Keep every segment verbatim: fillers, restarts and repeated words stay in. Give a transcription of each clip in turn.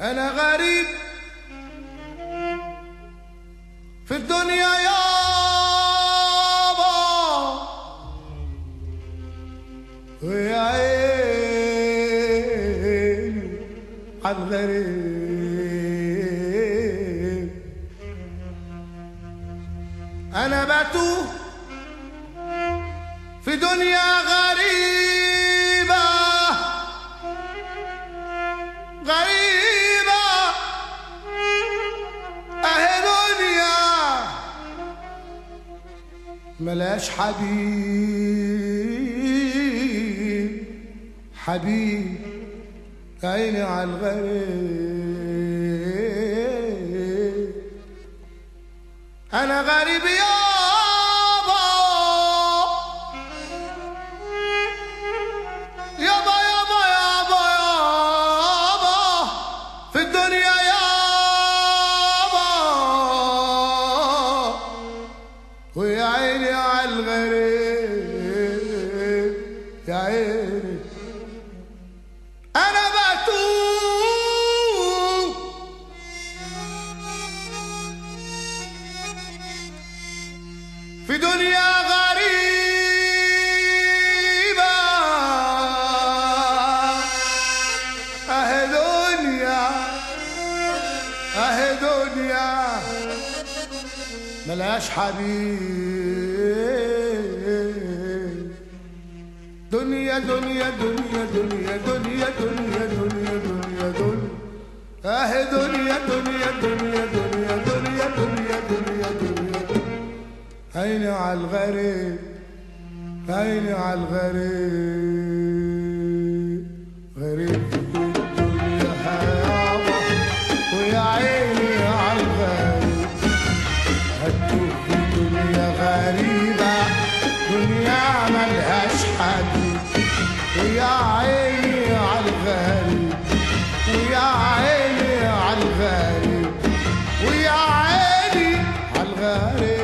أنا غريب في الدنيا يابا، ويا عيني عالغريب. أنا بتوه في دنيا غريبة غريبة، أهي دنيا ملاش حبيب، حبيب عيني عالغريب. أنا غريب يابا يابا يابا يابا يابا في الدنيا يابا، ويا عيني عالغريب يا عيني. أنا بتوه في دنيا غريبة، أهي دنيا أهي دنيا ملهاش حبيب. دنيا دنيا دنيا دنيا دنيا دنيا دنيا دنيا دنيا أهي دنيا دنيا دنيا دنيا دنيا دنيا دنيا دنيا. عيني عالغريب عيني عالغريب، غريب في الدنيا يابا، ويا عيني عالغريب. هتوه في دنيا غريبة، دنيا ملهاش حبيب، ويا عيني عالغريب ويا عيني عالغريب ويا عيني عالغريب.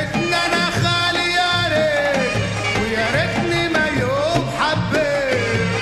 حبيت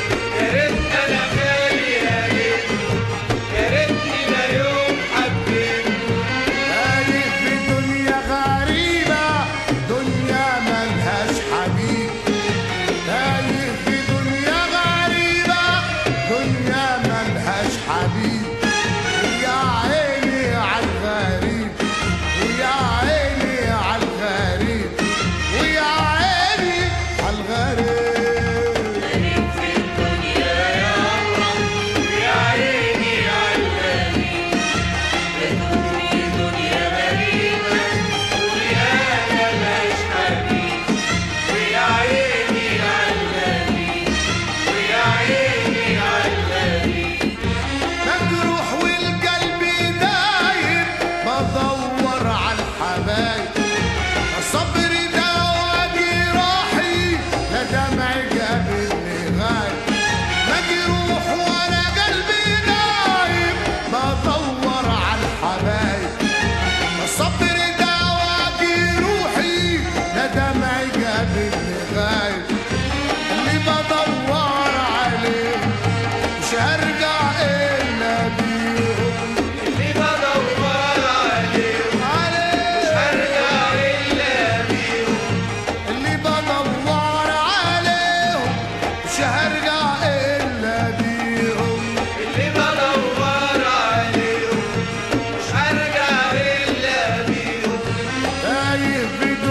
الحبايب. الصبر دوا جراحي لا دمعي جابني غايب، مجروح وانا قلبي نايم بدور على الحبايب. الصبر دوا جروحي لا دمعي جابني غايب، اللي بدور عليه مش هرجع الا بيهم، اللي بدور عليهم مش هرجع الا بيهم، اللي بدور عليهم مش هرجع الا بيهم. اللي بدور عليهم مش هرجع الا بيهم. تايه في